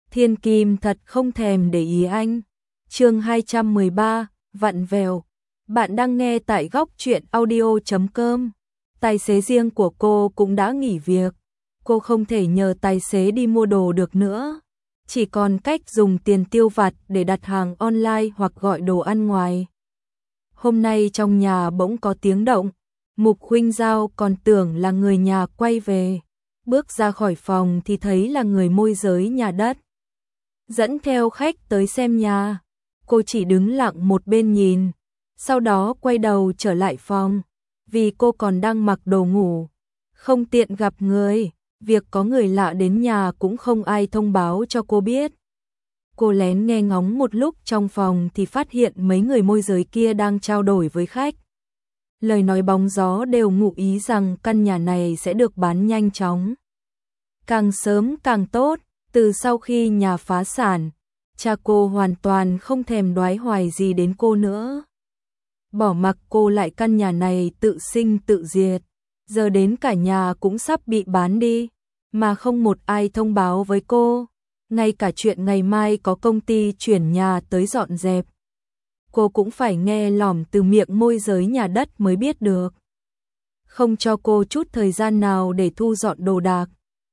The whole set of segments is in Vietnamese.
Thiên Kim thật không thèm để ý anh. Chương 213, vặn vẹo. Bạn đang nghe tại góc truyện audio.com. Tài xế riêng của cô cũng đã nghỉ việc. Cô không thể nhờ tài xế đi mua đồ được nữa. Chỉ còn cách dùng tiền tiêu vặt để đặt hàng online hoặc gọi đồ ăn ngoài. Hôm nay trong nhà bỗng có tiếng động. Mục Khuynh Giao còn tưởng là người nhà quay về. Bước ra khỏi phòng thì thấy là người môi giới nhà đất. Dẫn theo khách tới xem nhà. Cô chỉ đứng lặng một bên nhìn. Sau đó quay đầu trở lại phòng. Vì cô còn đang mặc đồ ngủ. Không tiện gặp người. Việc có người lạ đến nhà cũng không ai thông báo cho cô biết. Cô lén nghe ngóng một lúc trong phòng thì phát hiện mấy người môi giới kia đang trao đổi với khách. Lời nói bóng gió đều ngụ ý rằng căn nhà này sẽ được bán nhanh chóng. Càng sớm càng tốt. Từ sau khi nhà phá sản, cha cô hoàn toàn không thèm đoái hoài gì đến cô nữa. Bỏ mặc cô lại căn nhà này tự sinh tự diệt. Giờ đến cả nhà cũng sắp bị bán đi, mà không một ai thông báo với cô. Ngay cả chuyện ngày mai có công ty chuyển nhà tới dọn dẹp, cô cũng phải nghe lỏm từ miệng môi giới nhà đất mới biết được. Không cho cô chút thời gian nào để thu dọn đồ đạc.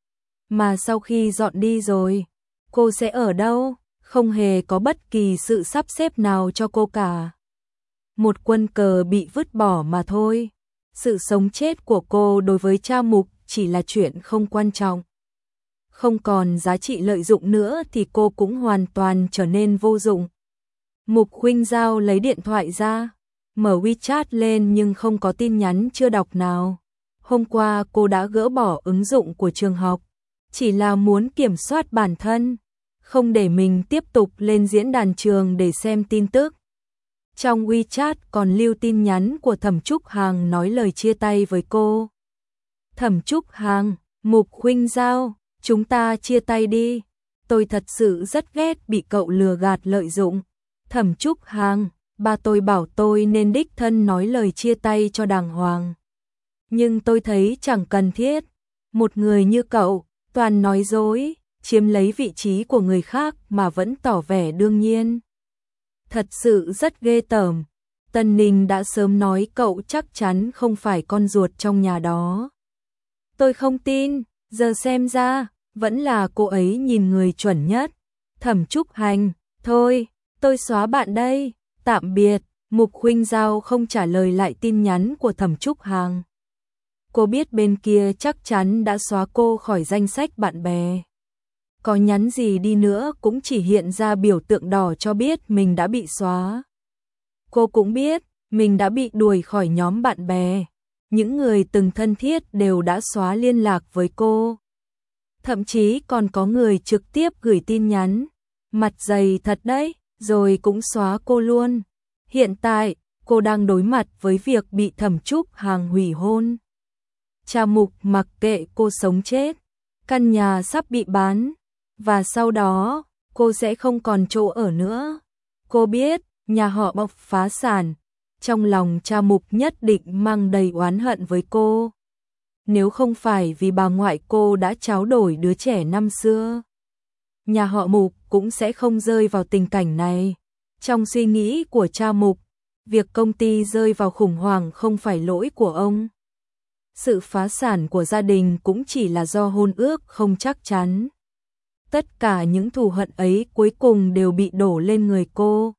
Mà sau khi dọn đi rồi, cô sẽ ở đâu? Không hề có bất kỳ sự sắp xếp nào cho cô cả. Một quân cờ bị vứt bỏ mà thôi. Sự sống chết của cô đối với cha Mục chỉ là chuyện không quan trọng. Không còn giá trị lợi dụng nữa thì cô cũng hoàn toàn trở nên vô dụng. Mục Khuynh Giao lấy điện thoại ra, mở WeChat lên nhưng không có tin nhắn chưa đọc nào. Hôm qua cô đã gỡ bỏ ứng dụng của trường học. Chỉ là muốn kiểm soát bản thân, không để mình tiếp tục lên diễn đàn trường để xem tin tức. Trong WeChat còn lưu tin nhắn của Thẩm Trúc Hằng nói lời chia tay với cô. Thẩm Trúc Hằng, Mục Khuynh Giao, chúng ta chia tay đi. Tôi thật sự rất ghét bị cậu lừa gạt lợi dụng. Thẩm Trúc Hằng, ba tôi bảo tôi nên đích thân nói lời chia tay cho đàng hoàng. Nhưng tôi thấy chẳng cần thiết. Một người như cậu, toàn nói dối, chiếm lấy vị trí của người khác mà vẫn tỏ vẻ đương nhiên. Thật sự rất ghê tởm. Tân Ninh đã sớm nói cậu chắc chắn không phải con ruột trong nhà đó. Tôi không tin, giờ xem ra, vẫn là cô ấy nhìn người chuẩn nhất. Thẩm Trúc Hành, thôi, tôi xóa bạn đây, tạm biệt. Mục Khuynh Giao không trả lời lại tin nhắn của Thẩm Trúc Hằng. Cô biết bên kia chắc chắn đã xóa cô khỏi danh sách bạn bè. Có nhắn gì đi nữa cũng chỉ hiện ra biểu tượng đỏ cho biết mình đã bị xóa. Cô cũng biết mình đã bị đuổi khỏi nhóm bạn bè. Những người từng thân thiết đều đã xóa liên lạc với cô. Thậm chí còn có người trực tiếp gửi tin nhắn. Mặt dày thật đấy, rồi cũng xóa cô luôn. Hiện tại, cô đang đối mặt với việc bị Thẩm Trúc Hằng hủy hôn. Cha Mục mặc kệ cô sống chết, căn nhà sắp bị bán, và sau đó, cô sẽ không còn chỗ ở nữa. Cô biết, nhà họ Mộc phá sản, trong lòng cha Mục nhất định mang đầy oán hận với cô. Nếu không phải vì bà ngoại cô đã tráo đổi đứa trẻ năm xưa, nhà họ Mục cũng sẽ không rơi vào tình cảnh này. Trong suy nghĩ của cha Mục, việc công ty rơi vào khủng hoảng không phải lỗi của ông. Sự phá sản của gia đình cũng chỉ là do hôn ước không chắc chắn. Tất cả những thù hận ấy cuối cùng đều bị đổ lên người cô.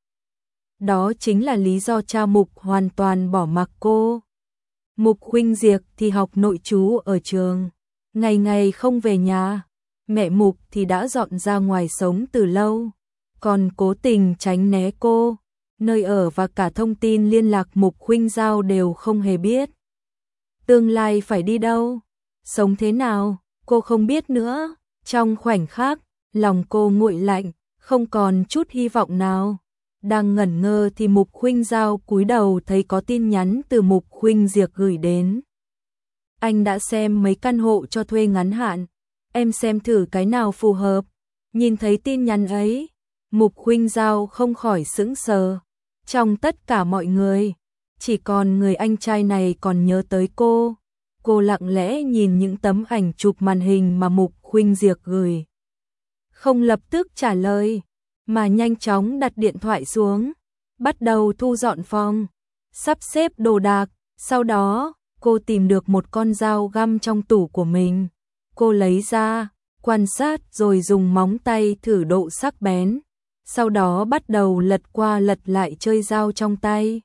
Đó chính là lý do cha Mục hoàn toàn bỏ mặc cô. Mục Khuynh Diệp thì học nội trú ở trường, ngày ngày không về nhà. Mẹ Mục thì đã dọn ra ngoài sống từ lâu, còn cố tình tránh né cô. Nơi ở và cả thông tin liên lạc Mục Khuynh Giao đều không hề biết. Tương lai phải đi đâu, sống thế nào, cô không biết nữa. Trong khoảnh khắc, lòng cô nguội lạnh, không còn chút hy vọng nào. Đang ngẩn ngơ thì Mục Khuynh Giao cúi đầu thấy có tin nhắn từ Mục Khuynh Diệp gửi đến. Anh đã xem mấy căn hộ cho thuê ngắn hạn, em xem thử cái nào phù hợp. Nhìn thấy tin nhắn ấy, Mục Khuynh Giao không khỏi sững sờ. Trong tất cả mọi người, chỉ còn người anh trai này còn nhớ tới cô. Cô lặng lẽ nhìn những tấm ảnh chụp màn hình mà Mục Khuynh Diệp gửi. không lập tức trả lời, mà nhanh chóng đặt điện thoại xuống, bắt đầu thu dọn phòng, sắp xếp đồ đạc. Sau đó, cô tìm được một con dao găm trong tủ của mình. Cô lấy ra, quan sát rồi dùng móng tay thử độ sắc bén. Sau đó bắt đầu lật qua lật lại chơi dao trong tay.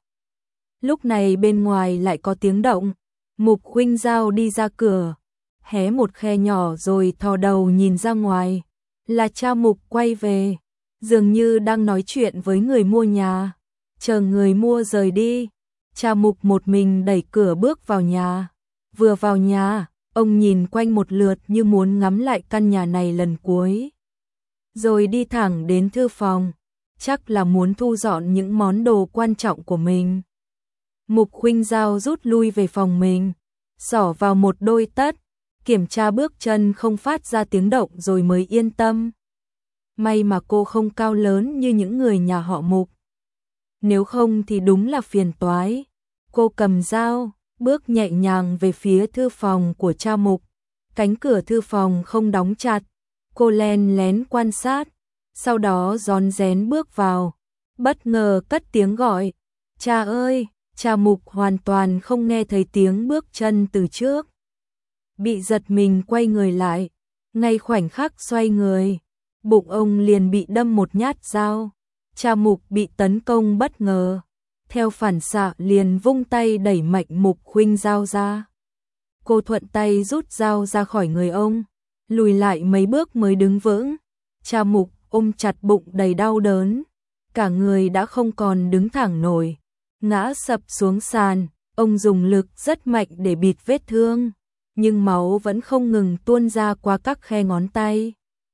Lúc này bên ngoài lại có tiếng động. Mục Khuynh Giao đi ra cửa, hé một khe nhỏ rồi thò đầu nhìn ra ngoài. Là cha Mục quay về, dường như đang nói chuyện với người mua nhà. Chờ người mua rời đi, cha Mục một mình đẩy cửa bước vào nhà. Vừa vào nhà, ông nhìn quanh một lượt như muốn ngắm lại căn nhà này lần cuối. Rồi đi thẳng đến thư phòng, chắc là muốn thu dọn những món đồ quan trọng của mình. Mục Khuynh Giao rút lui về phòng mình, xỏ vào một đôi tất, kiểm tra bước chân không phát ra tiếng động rồi mới yên tâm. May mà cô không cao lớn như những người nhà họ Mục. Nếu không thì đúng là phiền toái. Cô cầm dao, bước nhẹ nhàng về phía thư phòng của cha Mục. Cánh cửa thư phòng không đóng chặt. Cô len lén quan sát, sau đó rón rén bước vào. Bất ngờ cất tiếng gọi. Cha ơi! Cha Mục hoàn toàn không nghe thấy tiếng bước chân từ trước. Bị giật mình quay người lại. Ngay khoảnh khắc xoay người, bụng ông liền bị đâm một nhát dao. Cha Mục bị tấn công bất ngờ, theo phản xạ liền vung tay đẩy mạnh Mục Khuynh Giao ra. Cô thuận tay rút dao ra khỏi người ông, lùi lại mấy bước mới đứng vững. Cha Mục ôm chặt bụng đầy đau đớn, cả người đã không còn đứng thẳng nổi, ngã sập xuống sàn. Ông dùng lực rất mạnh để bịt vết thương, nhưng máu vẫn không ngừng tuôn ra qua các khe ngón tay.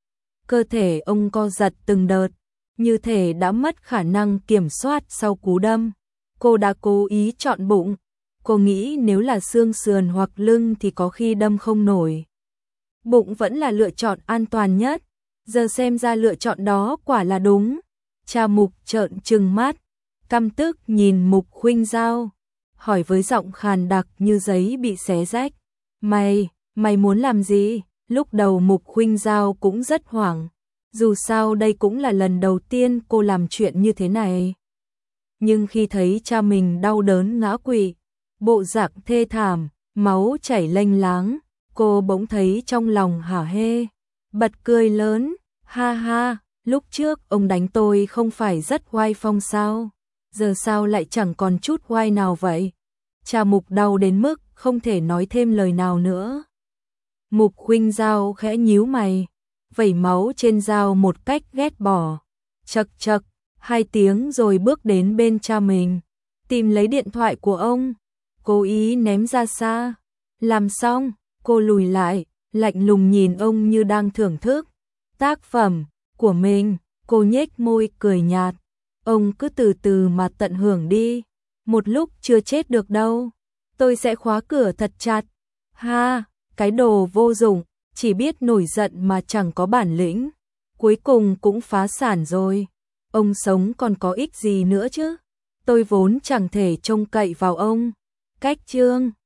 Cơ thể ông co giật từng đợt, như thể đã mất khả năng kiểm soát sau cú đâm. Cô đã cố ý chọn bụng. Cô nghĩ nếu là xương sườn hoặc lưng thì có khi đâm không nổi. Bụng vẫn là lựa chọn an toàn nhất. Giờ xem ra lựa chọn đó quả là đúng. Cha Mục trợn trừng mắt, căm tức nhìn Mục Khuynh Giao, hỏi với giọng khàn đặc như giấy bị xé rách. Mày muốn làm gì? Lúc đầu Mục Khuynh Giao cũng rất hoảng. Dù sao đây cũng là lần đầu tiên cô làm chuyện như thế này. Nhưng khi thấy cha mình đau đớn ngã quỵ, bộ dạng thê thảm, máu chảy lênh láng, cô bỗng thấy trong lòng hả hê, bật cười lớn. Ha ha, lúc trước ông đánh tôi không phải rất oai phong sao? Giờ sao lại chẳng còn chút oai nào vậy? Cha Mục đau đến mức không thể nói thêm lời nào nữa. Mục Khuynh Giao khẽ nhíu mày, vẩy máu trên dao một cách ghét bỏ. Chậc chậc, 2 tiếng rồi bước đến bên cha mình, tìm lấy điện thoại của ông, cố ý ném ra xa. Làm xong, cô lùi lại, lạnh lùng nhìn ông như đang thưởng thức tác phẩm của mình. Cô nhếch môi cười nhạt. Ông cứ từ từ mà tận hưởng đi, một lúc chưa chết được đâu. Tôi sẽ khóa cửa thật chặt. Ha, cái đồ vô dụng, chỉ biết nổi giận mà chẳng có bản lĩnh. Cuối cùng cũng phá sản rồi. Ông sống còn có ích gì nữa chứ? Tôi vốn chẳng thể trông cậy vào ông. Cách chương